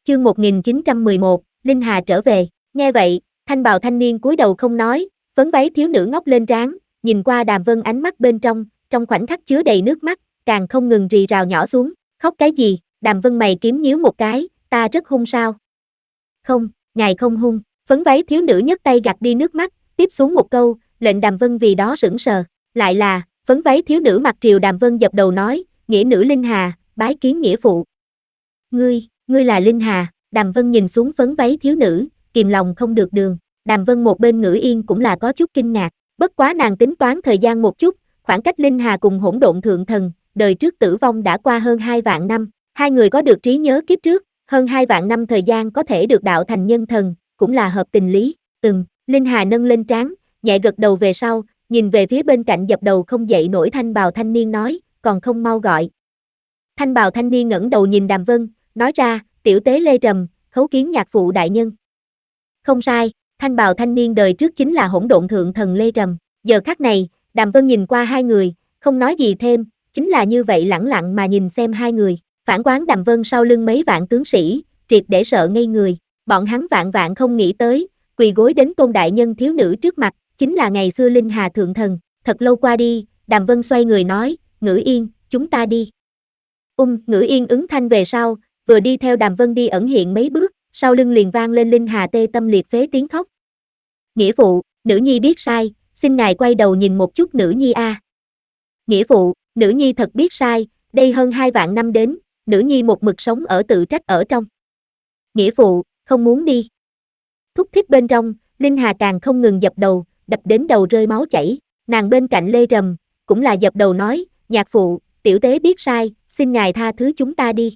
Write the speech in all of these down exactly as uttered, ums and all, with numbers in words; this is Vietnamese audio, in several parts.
Chương một nghìn chín trăm mười một, Linh Hà trở về. Nghe vậy, thanh bào thanh niên cúi đầu không nói, phấn váy thiếu nữ ngóc lên trán, nhìn qua Đàm Vân ánh mắt bên trong, trong khoảnh khắc chứa đầy nước mắt, càng không ngừng rì rào nhỏ xuống. Khóc cái gì? Đàm Vân mày kiếm nhíu một cái, ta rất hung sao? Không, ngài không hung. Phấn váy thiếu nữ nhấc tay gạt đi nước mắt, tiếp xuống một câu, lệnh Đàm Vân vì đó sững sờ. Lại là, phấn váy thiếu nữ mặt triều Đàm Vân dập đầu nói, nghĩa nữ Linh Hà, bái kiến nghĩa phụ. Ngươi, ngươi là Linh Hà. Đàm Vân nhìn xuống phấn váy thiếu nữ, kìm lòng không được đường. Đàm Vân một bên ngữ yên cũng là có chút kinh ngạc, bất quá nàng tính toán thời gian một chút, khoảng cách Linh Hà cùng hỗn độn thượng thần, đời trước tử vong đã qua hơn hai vạn năm, hai người có được trí nhớ kiếp trước, hơn hai vạn năm thời gian có thể được đạo thành nhân thần, cũng là hợp tình lý. Ừm, Linh Hà nâng lên trán, nhẹ gật đầu về sau, nhìn về phía bên cạnh dập đầu không dậy nổi thanh bào thanh niên nói, còn không mau gọi. Thanh bào thanh niên ngẩng đầu nhìn Đàm Vân, nói ra, tiểu tế Lê Trầm, khấu kiến nhạc phụ đại nhân. Không sai, thanh bào thanh niên đời trước chính là hỗn độn thượng thần Lê Trầm. Giờ khắc này, Đàm Vân nhìn qua hai người, không nói gì thêm, chính là như vậy lẳng lặng mà nhìn xem hai người. Phản quán Đàm Vân sau lưng mấy vạn tướng sĩ, triệt để sợ ngây người. Bọn hắn vạn vạn không nghĩ tới, quỳ gối đến tôn đại nhân thiếu nữ trước mặt, chính là ngày xưa Linh Hà thượng thần. Thật lâu qua đi, Đàm Vân xoay người nói, Ngữ Yên, chúng ta đi. Ung, um, Ngữ Yên ứng thanh về sau, vừa đi theo Đàm Vân đi ẩn hiện mấy bước, sau lưng liền vang lên Linh Hà tê tâm liệt phế tiếng khóc. Nghĩa phụ, nữ nhi biết sai, xin ngài quay đầu nhìn một chút nữ nhi a. À. Nghĩa phụ, nữ nhi thật biết sai, đây hơn hai vạn năm đến, nữ nhi một mực sống ở tự trách ở trong. Nghĩa phụ, không muốn đi. Thúc thiết bên trong, Linh Hà càng không ngừng dập đầu, đập đến đầu rơi máu chảy, nàng bên cạnh Lê Trầm, cũng là dập đầu nói, nhạc phụ, tiểu tế biết sai, xin ngài tha thứ chúng ta đi.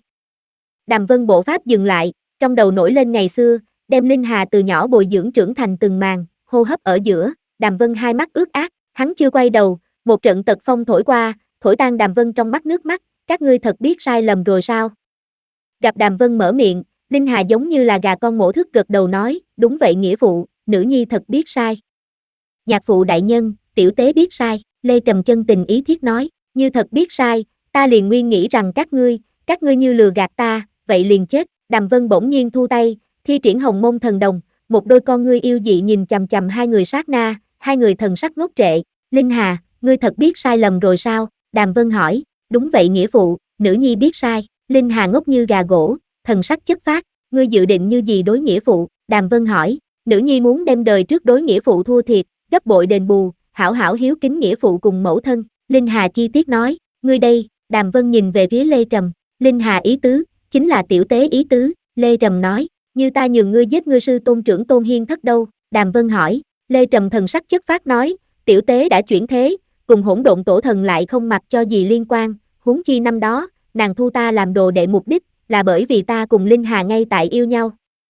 Đàm Vân bộ pháp dừng lại, trong đầu nổi lên ngày xưa, đem Linh Hà từ nhỏ bồi dưỡng trưởng thành từng màn, hô hấp ở giữa, Đàm Vân hai mắt ướt át, hắn chưa quay đầu, một trận tật phong thổi qua, thổi tan Đàm Vân trong mắt nước mắt, các ngươi thật biết sai lầm rồi sao? Gặp Đàm Vân mở miệng, Linh Hà giống như là gà con mổ thức gật đầu nói, đúng vậy nghĩa phụ, nữ nhi thật biết sai. Nhạc phụ đại nhân, tiểu tế biết sai, Lê Trầm chân tình ý thiết nói, như thật biết sai, ta liền nguyên nghĩ rằng các ngươi, các ngươi như lừa gạt ta, vậy liền chết. Đàm Vân bỗng nhiên thu tay, thi triển hồng môn thần đồng, một đôi con ngươi yêu dị nhìn chằm chằm hai người sát na, hai người thần sắc ngốc trệ. Linh Hà, ngươi thật biết sai lầm rồi sao? Đàm Vân hỏi, đúng vậy nghĩa phụ, nữ nhi biết sai. Linh Hà ngốc như gà gỗ, thần sắc chất phác, ngươi dự định như gì đối nghĩa phụ? Đàm Vân hỏi, nữ nhi muốn đem đời trước đối nghĩa phụ thua thiệt, gấp bội đền bù, hảo hảo hiếu kính nghĩa phụ cùng mẫu thân. Linh Hà chi tiết nói, ngươi đây. Đàm Vân nhìn về phía Lê Trầm, Linh Hà ý tứ, chính là tiểu tế ý tứ. Lê Trầm nói, như ta nhường ngươi giết ngươi sư tôn trưởng Tôn Hiên Thất đâu? Đàm Vân hỏi, Lê Trầm thần sắc chất phát nói, tiểu tế đã chuyển thế, cùng hỗn độn tổ thần lại không mặc cho gì liên quan, huống chi năm đó, nàng thu ta làm đồ đệ mục đích, là bởi vì ta cùng Linh Hà ngay tại yêu nhau.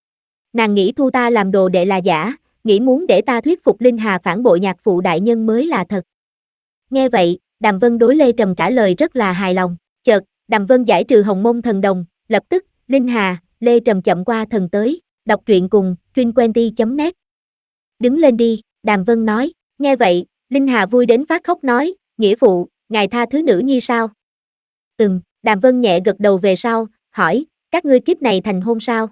Nàng nghĩ thu ta làm đồ đệ là giả, nghĩ muốn để ta thuyết phục Linh Hà phản bội nhạc phụ đại nhân mới là thật. Nghe vậy, Đàm Vân đối Lê Trầm trả lời rất là hài lòng, chợt, Đàm Vân giải trừ hồng môn thần đồng, lập tức, Linh Hà, Lê Trầm chậm qua thần tới, đọc truyện cùng, truyện chấm net. Đứng lên đi, Đàm Vân nói, nghe vậy, Linh Hà vui đến phát khóc nói, nghĩa phụ, ngài tha thứ nữ nhi sao? Ừm, Đàm Vân nhẹ gật đầu về sau, hỏi, các ngươi kiếp này thành hôn sao?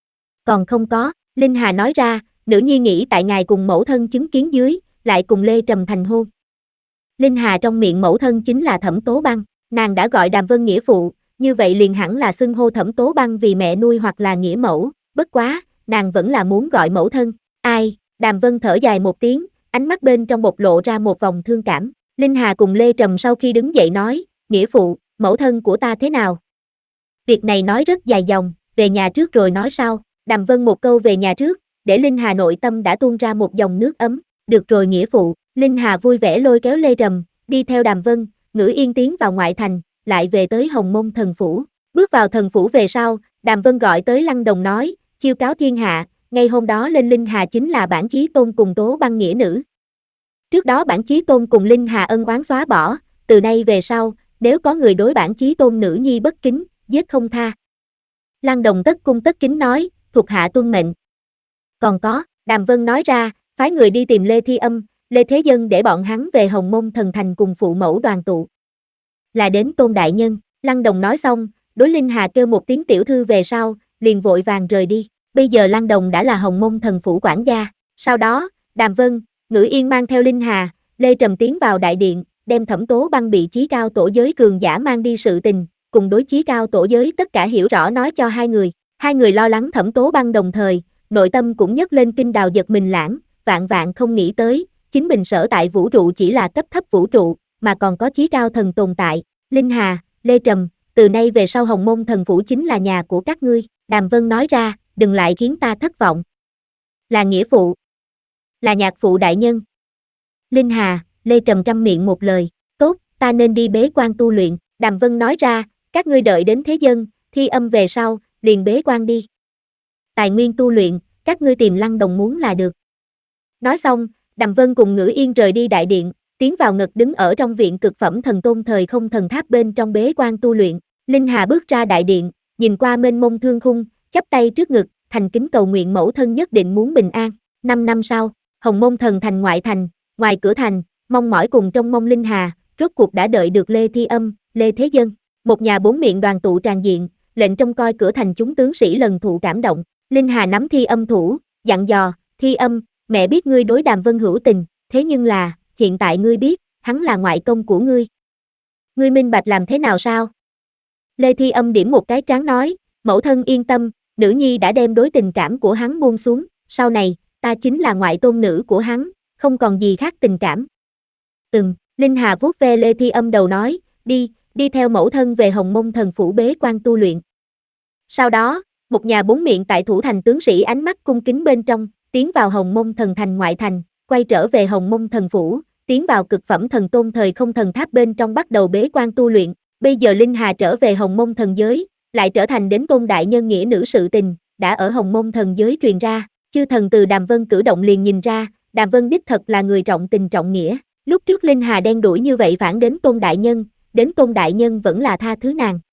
Còn không có, Linh Hà nói ra, nữ nhi nghĩ tại ngài cùng mẫu thân chứng kiến dưới, lại cùng Lê Trầm thành hôn. Linh Hà trong miệng mẫu thân chính là Thẩm Tố Băng, nàng đã gọi Đàm Vân nghĩa phụ, như vậy liền hẳn là xưng hô Thẩm Tố Băng vì mẹ nuôi hoặc là nghĩa mẫu, bất quá, nàng vẫn là muốn gọi mẫu thân. Ai? Đàm Vân thở dài một tiếng, ánh mắt bên trong bộc lộ ra một vòng thương cảm. Linh Hà cùng Lê Trầm sau khi đứng dậy nói, nghĩa phụ, mẫu thân của ta thế nào? Việc này nói rất dài dòng, về nhà trước rồi nói sau. Đàm Vân một câu về nhà trước, để Linh Hà nội tâm đã tuôn ra một dòng nước ấm. Được rồi nghĩa phụ. Linh Hà vui vẻ lôi kéo Lê Trầm, đi theo Đàm Vân, Ngữ Yên tiến vào ngoại thành, lại về tới Hồng Môn thần phủ. Bước vào thần phủ về sau, Đàm Vân gọi tới Lăng Đồng nói, chiêu cáo thiên hạ, ngay hôm đó lên Linh Hà chính là Bản Chí Tôn cùng Tố Băng nghĩa nữ. Trước đó Bản Chí Tôn cùng Linh Hà ân oán xóa bỏ, từ nay về sau, nếu có người đối Bản Chí Tôn nữ nhi bất kính, giết không tha. Lăng Đồng tất cung tất kính nói, thuộc hạ tuân mệnh. Còn có, Đàm Vân nói ra, phái người đi tìm Lê Thi Âm, Lê Thế Dân để bọn hắn về Hồng Môn thần thành cùng phụ mẫu đoàn tụ. Là đến Tôn đại nhân. Lăng Đồng nói xong, đối Linh Hà kêu một tiếng tiểu thư về sau, liền vội vàng rời đi. Bây giờ Lăng Đồng đã là Hồng Môn Thần Phủ quản gia. Sau đó, Đàm Vân, Ngữ Yên mang theo Linh Hà, Lê Trầm tiến vào đại điện, đem Thẩm Tố Băng bị chí cao tổ giới cường giả mang đi sự tình, cùng đối chí cao tổ giới tất cả hiểu rõ nói cho hai người. Hai người lo lắng Thẩm Tố Băng đồng thời, nội tâm cũng nhấc lên kinh đào giật mình lãng, vạn vạn không nghĩ tới, chính mình sở tại vũ trụ chỉ là cấp thấp vũ trụ, mà còn có chí cao thần tồn tại. Linh Hà, Lê Trầm, từ nay về sau Hồng Môn Thần Phủ chính là nhà của các ngươi. Đàm Vân nói ra, đừng lại khiến ta thất vọng. Là nghĩa phụ. Là nhạc phụ đại nhân. Linh Hà, Lê Trầm trăm miệng một lời, tốt, ta nên đi bế quan tu luyện. Đàm Vân nói ra, các ngươi đợi đến thế dân, thi âm về sau, liền bế quan đi. Tài nguyên tu luyện, các ngươi tìm Lăng Đồng muốn là được. Nói xong, Đàm Vân cùng Ngữ Yên rời đi đại điện, tiến vào ngực đứng ở trong viện cực phẩm thần tôn thời không thần tháp bên trong bế quan tu luyện. Linh Hà bước ra đại điện, nhìn qua mênh mông thương khung, chắp tay trước ngực, thành kính cầu nguyện mẫu thân nhất định muốn bình an. Năm năm sau, Hồng Môn Thần thành ngoại thành, ngoài cửa thành, mong mỏi cùng trong mong Linh Hà, rốt cuộc đã đợi được Lê Thi Âm, Lê Thế Dân. Một nhà bốn miệng đoàn tụ tràn diện, lệnh trông coi cửa thành chúng tướng sĩ lần thụ cảm động. Linh Hà nắm Thi Âm thủ, dặn dò, Thi Âm, mẹ biết ngươi đối Đàm Vân hữu tình, thế nhưng là, hiện tại ngươi biết, hắn là ngoại công của ngươi. Ngươi minh bạch làm thế nào sao? Lê Thi Âm điểm một cái trán nói, mẫu thân yên tâm, nữ nhi đã đem đối tình cảm của hắn buông xuống, sau này, ta chính là ngoại tôn nữ của hắn, không còn gì khác tình cảm. Ừm, Linh Hà vuốt ve Lê Thi Âm đầu nói, đi, đi theo mẫu thân về Hồng Môn Thần Phủ bế quan tu luyện. Sau đó, một nhà bốn miệng tại thủ thành tướng sĩ ánh mắt cung kính bên trong, tiến vào Hồng Môn Thần thành ngoại thành, quay trở về Hồng Môn Thần Phủ, tiến vào cực phẩm thần tôn thời không thần tháp bên trong bắt đầu bế quan tu luyện. Bây giờ Linh Hà trở về Hồng Môn Thần giới, lại trở thành đến tôn đại nhân nghĩa nữ sự tình, đã ở Hồng Môn Thần giới truyền ra. Chư thần từ Đàm Vân cử động liền nhìn ra, Đàm Vân đích thật là người trọng tình trọng nghĩa. Lúc trước Linh Hà đen đuổi như vậy phản đến tôn đại nhân, đến tôn đại nhân vẫn là tha thứ nàng.